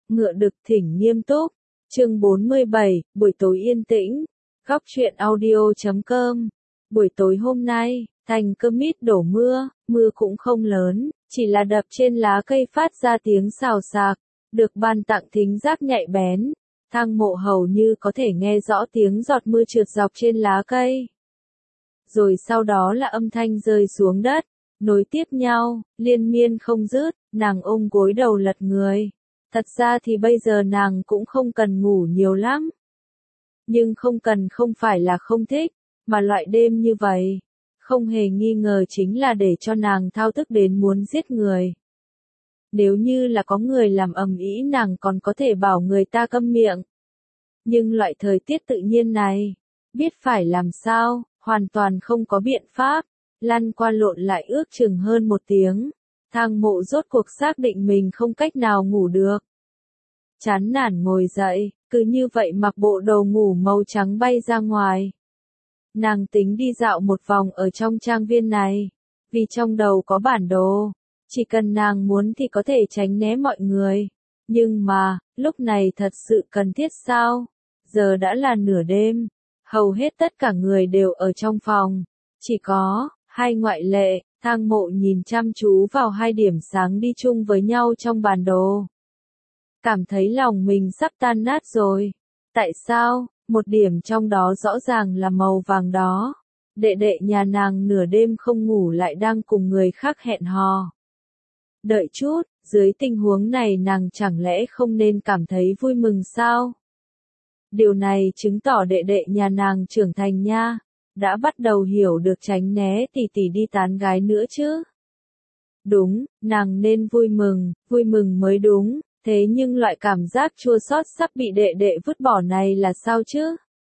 Ngựa đực thỉnh nghiêm túc. Chương 47, buổi tối yên tĩnh. Góc truyện audio.com. Buổi tối hôm nay, thành Cơ Mít đổ mưa, mưa cũng không lớn, chỉ là đập trên lá cây phát ra tiếng xào xạc, được ban tặng thính giác nhạy bén. Thang Mộ hầu như có thể nghe rõ tiếng giọt mưa trượt dọc trên lá cây. Rồi sau đó là âm thanh rơi xuống đất, nối tiếp nhau, liên miên không dứt, nàng ôm gối đầu lật người. Thật ra thì bây giờ nàng cũng không cần ngủ nhiều lắm. Nhưng không cần không phải là không thích, mà loại đêm như vậy, không hề nghi ngờ chính là để cho nàng thao thức đến muốn giết người. Nếu như là có người làm ầm ĩ nàng còn có thể bảo người ta câm miệng. Nhưng loại thời tiết tự nhiên này, biết phải làm sao, hoàn toàn không có biện pháp, lăn qua lộn lại ước chừng hơn 1 tiếng. Thang Mộ rốt cuộc xác định mình không cách nào ngủ được. Chán nản ngồi dậy, cứ như vậy mặc bộ đồ ngủ màu trắng bay ra ngoài. Nàng tính đi dạo một vòng ở trong trang viên này, vì trong đầu có bản đồ, chỉ cần nàng muốn thì có thể tránh né mọi người. Nhưng mà, lúc này thật sự cần thiết sao? Giờ đã là nửa đêm, hầu hết tất cả người đều ở trong phòng, chỉ có 2 ngoại lệ. Thang Mộ nhìn chăm chú vào 2 điểm sáng đi chung với nhau trong bản đồ. Cảm thấy lòng mình sắp tan nát rồi. Tại sao? Một điểm trong đó rõ ràng là màu vàng đó. Đệ đệ nhà nàng nửa đêm không ngủ lại đang cùng người khác hẹn hò. Đợi chút, dưới tình huống này nàng chẳng lẽ không nên cảm thấy vui mừng sao? Điều này chứng tỏ đệ đệ nhà nàng trưởng thành nha. Đã bắt đầu hiểu được tránh né tỷ tỷ đi tán gái nữa chứ. Đúng, nàng nên vui mừng mới đúng, thế nhưng loại cảm giác chua xót sắp bị đệ đệ vứt bỏ này là sao chứ?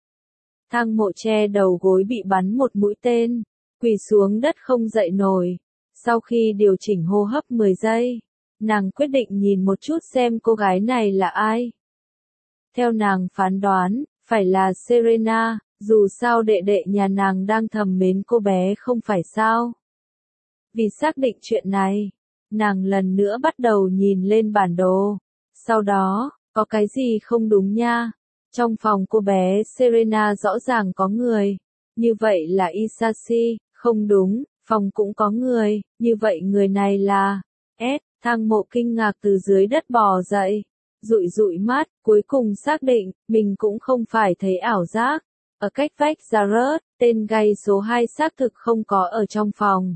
Thang Mộ che đầu gối bị bắn một mũi tên, quỳ xuống đất không dậy nổi. Sau khi điều chỉnh hô hấp 10 giây, nàng quyết định nhìn một chút xem cô gái này là ai. Theo nàng phán đoán, phải là Serena. Dù sao đệ đệ nhà nàng đang thầm mến cô bé không phải sao. Vì xác định chuyện này, nàng lần nữa bắt đầu nhìn lên bản đồ. Sau đó, có cái gì không đúng nha. Trong phòng cô bé Serena rõ ràng có người. Như vậy là Isashi, không đúng, phòng cũng có người. Như vậy người này là Thang Mộ kinh ngạc từ dưới đất bò dậy. Dụi mắt, cuối cùng xác định, mình cũng không phải thấy ảo giác. Ở cách vách Jared, tên gay số 2 xác thực không có ở trong phòng.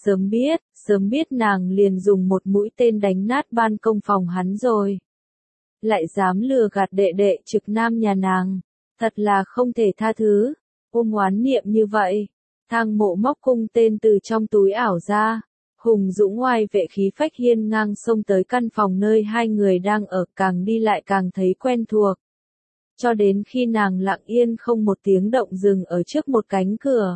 Sớm biết nàng liền dùng một mũi tên đánh nát ban công phòng hắn rồi. Lại dám lừa gạt đệ đệ trực nam nhà nàng. Thật là không thể tha thứ. Ôm oán niệm như vậy. Thang Mộ móc cung tên từ trong túi ảo ra. Hùng dũng oai vệ khí phách hiên ngang xông tới căn phòng nơi 2 người đang ở, càng đi lại càng thấy quen thuộc. Cho đến khi nàng lặng yên không một tiếng động dừng ở trước một cánh cửa.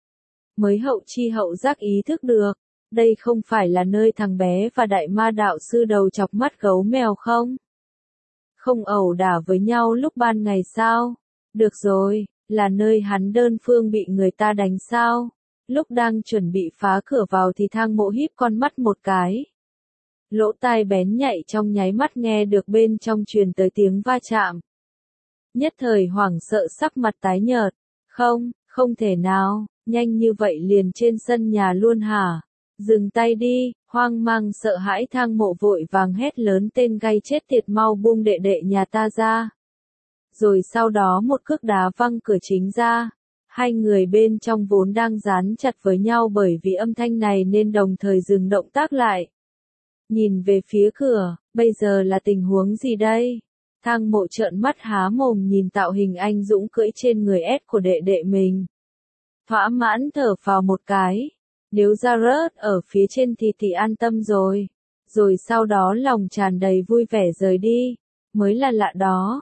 Mới hậu chi hậu giác ý thức được, đây không phải là nơi thằng bé và đại ma đạo sư đầu chọc mắt gấu mèo không? Không ẩu đả với nhau lúc ban ngày sao? Được rồi, là nơi hắn đơn phương bị người ta đánh sao? Lúc đang chuẩn bị phá cửa vào thì Thang Mộ híp con mắt một cái. Lỗ tai bén nhạy trong nháy mắt nghe được bên trong truyền tới tiếng va chạm. Nhất thời hoảng sợ sắc mặt tái nhợt. Không thể nào, nhanh như vậy liền trên sân nhà luôn hả? Dừng tay đi, hoang mang sợ hãi Thang Mộ vội vàng hét lớn tên gay chết tiệt mau buông đệ đệ nhà ta ra. Rồi sau đó một cước đá văng cửa chính ra. 2 người bên trong vốn đang dán chặt với nhau bởi vì âm thanh này nên đồng thời dừng động tác lại. Nhìn về phía cửa, bây giờ là tình huống gì đây? Thang Mộ trợn mắt há mồm nhìn tạo hình anh dũng cưỡi trên người S của đệ đệ mình. Thỏa mãn thở phào một cái. Nếu Jared ở phía trên thì an tâm rồi. Rồi sau đó lòng tràn đầy vui vẻ rời đi. Mới là lạ đó.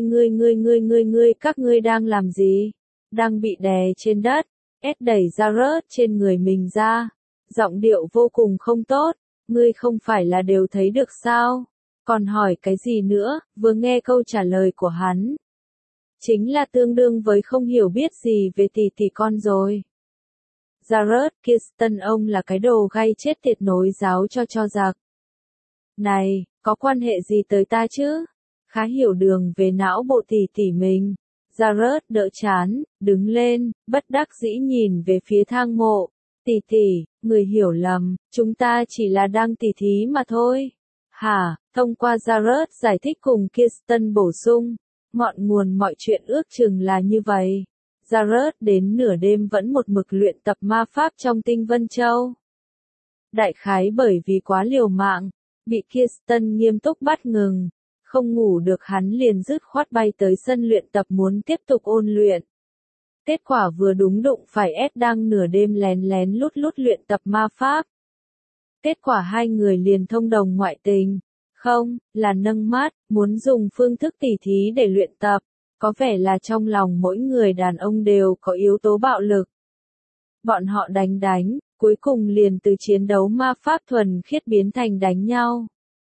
Ngươi, các ngươi đang làm gì? Đang bị đè trên đất. S đẩy Jared trên người mình ra. Giọng điệu vô cùng không tốt. Ngươi không phải là đều thấy được sao? Còn hỏi cái gì nữa? Vừa nghe câu trả lời của hắn. Chính là tương đương với không hiểu biết gì về tỷ con rồi. Jared Kirsten ông là cái đồ gay chết tiệt nối giáo cho giặc. Này, Có quan hệ gì tới ta chứ? Khá hiểu đường về não bộ tỷ tỷ mình. Jared đỡ chán, đứng lên, bất đắc dĩ nhìn về phía thang mộ. Tỷ tỷ, người hiểu lầm, chúng ta chỉ là đang tỉ thí mà thôi. Hả, thông qua Jared giải thích cùng Kirsten bổ sung. Ngọn nguồn mọi chuyện ước chừng là như vậy. Jared đến nửa đêm vẫn một mực luyện tập ma pháp trong Tinh Vân Châu. Đại khái bởi vì quá liều mạng, bị Kirsten nghiêm túc bắt ngừng. Không ngủ được hắn liền dứt khoát bay tới sân luyện tập muốn tiếp tục ôn luyện. Kết quả vừa đúng đụng phải Ed đang nửa đêm lén lén lút lút luyện tập ma pháp. Kết quả hai người liền thông đồng ngoại tình. Không, là nâng mắt, muốn dùng phương thức tỉ thí để luyện tập. Có vẻ là trong lòng mỗi người đàn ông đều có yếu tố bạo lực. Bọn họ đánh, cuối cùng liền từ chiến đấu ma pháp thuần khiết biến thành đánh nhau.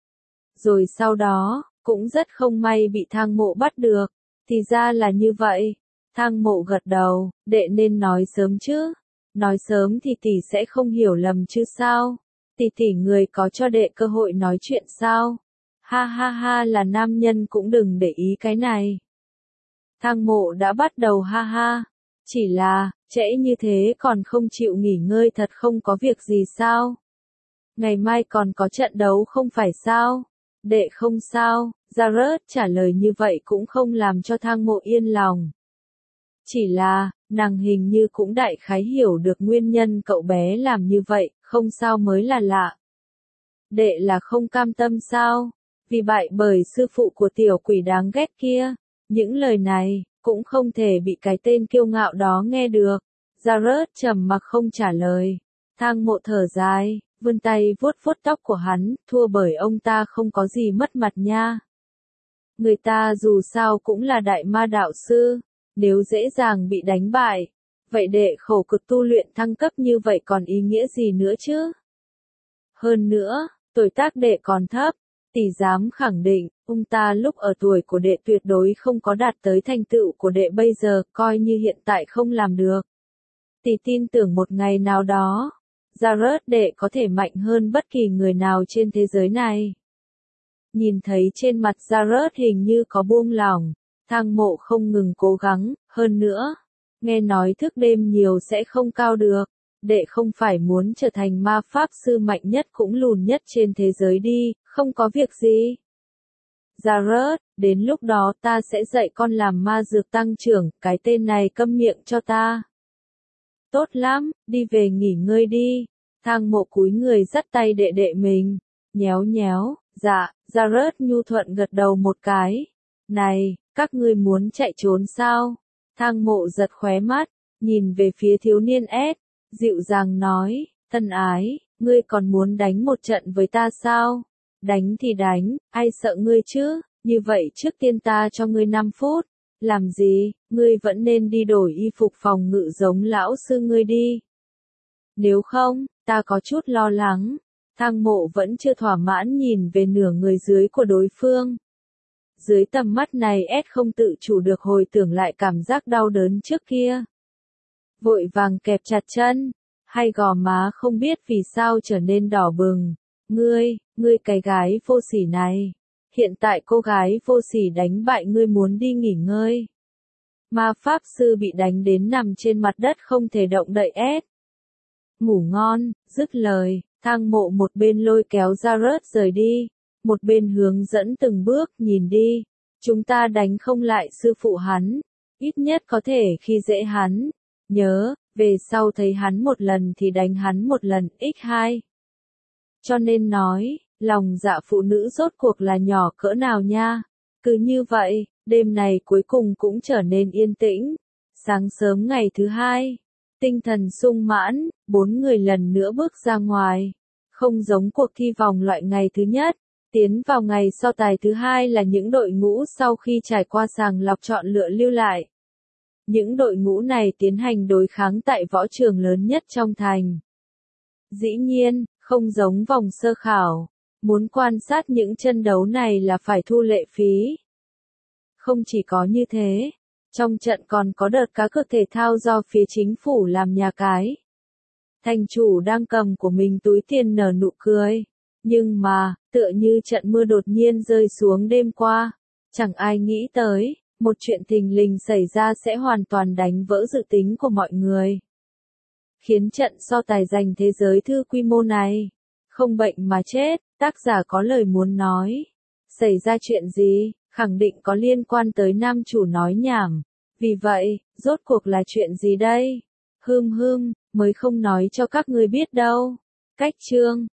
Rồi sau đó, cũng rất không may bị thang mộ bắt được. Thì ra là như vậy. Thang mộ gật đầu, đệ nên nói sớm chứ. Nói sớm thì tỷ sẽ không hiểu lầm chứ sao. Tỷ người có cho đệ cơ hội nói chuyện sao? Ha ha ha, là nam nhân cũng đừng để ý cái này. Thang mộ đã bắt đầu ha ha. Chỉ là, trễ như thế còn không chịu nghỉ ngơi thật không có việc gì sao? Ngày mai còn có trận đấu không phải sao? Đệ không sao, Jared trả lời như vậy cũng không làm cho thang mộ yên lòng. Chỉ là, nàng hình như cũng đại khái hiểu được nguyên nhân cậu bé làm như vậy, không sao mới là lạ. Đệ là không cam tâm sao? Vì bại bởi sư phụ của tiểu quỷ đáng ghét kia. Những lời này, cũng không thể bị cái tên kiêu ngạo đó nghe được. Jared trầm mặc không trả lời. Thang mộ thở dài, vươn tay vuốt vuốt tóc của hắn, thua bởi ông ta không có gì mất mặt nha. Người ta dù sao cũng là đại ma đạo sư, nếu dễ dàng bị đánh bại, vậy đệ khổ cực tu luyện thăng cấp như vậy còn ý nghĩa gì nữa chứ? Hơn nữa, tuổi tác đệ còn thấp, tỷ dám khẳng định, ông ta lúc ở tuổi của đệ tuyệt đối không có đạt tới thành tựu của đệ bây giờ, coi như hiện tại không làm được. Tỷ tin tưởng một ngày nào đó, Jared đệ có thể mạnh hơn bất kỳ người nào trên thế giới này. Nhìn thấy trên mặt Jared hình như có buông lỏng, thang mộ không ngừng cố gắng, hơn nữa. Nghe nói thức đêm nhiều sẽ không cao được, đệ không phải muốn trở thành ma pháp sư mạnh nhất cũng lùn nhất trên thế giới đi, không có việc gì. Jared, đến lúc đó ta sẽ dạy con làm ma dược tăng trưởng, cái tên này câm miệng cho ta. Tốt lắm, đi về nghỉ ngơi đi. Thang mộ cúi người dắt tay đệ đệ mình. Nhéo nhéo, dạ, Jared nhu thuận gật đầu một cái. Này, các ngươi muốn chạy trốn sao? Thang mộ giật khóe mắt, nhìn về phía thiếu niên S, dịu dàng nói, thân ái, ngươi còn muốn đánh một trận với ta sao? Đánh thì đánh, ai sợ ngươi chứ? Như vậy trước tiên ta cho ngươi 5 phút. Làm gì, ngươi vẫn nên đi đổi y phục phòng ngự giống lão sư ngươi đi. Nếu không, ta có chút lo lắng. Thang mộ vẫn chưa thỏa mãn nhìn về nửa người dưới của đối phương. Dưới tầm mắt này S không tự chủ được hồi tưởng lại cảm giác đau đớn trước kia. Vội vàng kẹp chặt chân, hay gò má không biết vì sao trở nên đỏ bừng. Ngươi cái gái vô sỉ này. Hiện tại cô gái vô sỉ đánh bại ngươi muốn đi nghỉ ngơi. Ma pháp sư bị đánh đến nằm trên mặt đất không thể động đậy S. Ngủ ngon, dứt lời, thang mộ một bên lôi kéo Jared rời đi, một bên hướng dẫn từng bước, nhìn đi. Chúng ta đánh không lại sư phụ hắn, ít nhất có thể khi dễ hắn. Nhớ, về sau thấy hắn một lần thì đánh hắn một lần, x2. Cho nên nói, lòng dạ phụ nữ rốt cuộc là nhỏ cỡ nào nha. Cứ như vậy, đêm này cuối cùng cũng trở nên yên tĩnh. Sáng sớm ngày thứ hai, tinh thần sung mãn, 4 người lần nữa bước ra ngoài. Không giống cuộc thi vòng loại ngày thứ nhất, tiến vào ngày so tài thứ hai là những đội ngũ sau khi trải qua sàng lọc chọn lựa lưu lại. Những đội ngũ này tiến hành đối kháng tại võ trường lớn nhất trong thành. Dĩ nhiên, không giống vòng sơ khảo, muốn quan sát những trận đấu này là phải thu lệ phí. Không chỉ có như thế, trong trận còn có đợt cá cược thể thao do phía chính phủ làm nhà cái. Thành chủ đang cầm của mình túi tiền nở nụ cười. Nhưng mà, tựa như trận mưa đột nhiên rơi xuống đêm qua, chẳng ai nghĩ tới, một chuyện thình lình xảy ra sẽ hoàn toàn đánh vỡ dự tính của mọi người. Khiến trận so tài giành thế giới thư quy mô này, không bệnh mà chết, tác giả có lời muốn nói. Xảy ra chuyện gì, khẳng định có liên quan tới nam chủ nói nhảm. Vì vậy, rốt cuộc là chuyện gì đây? Mới không nói cho các ngươi biết đâu. Cách chương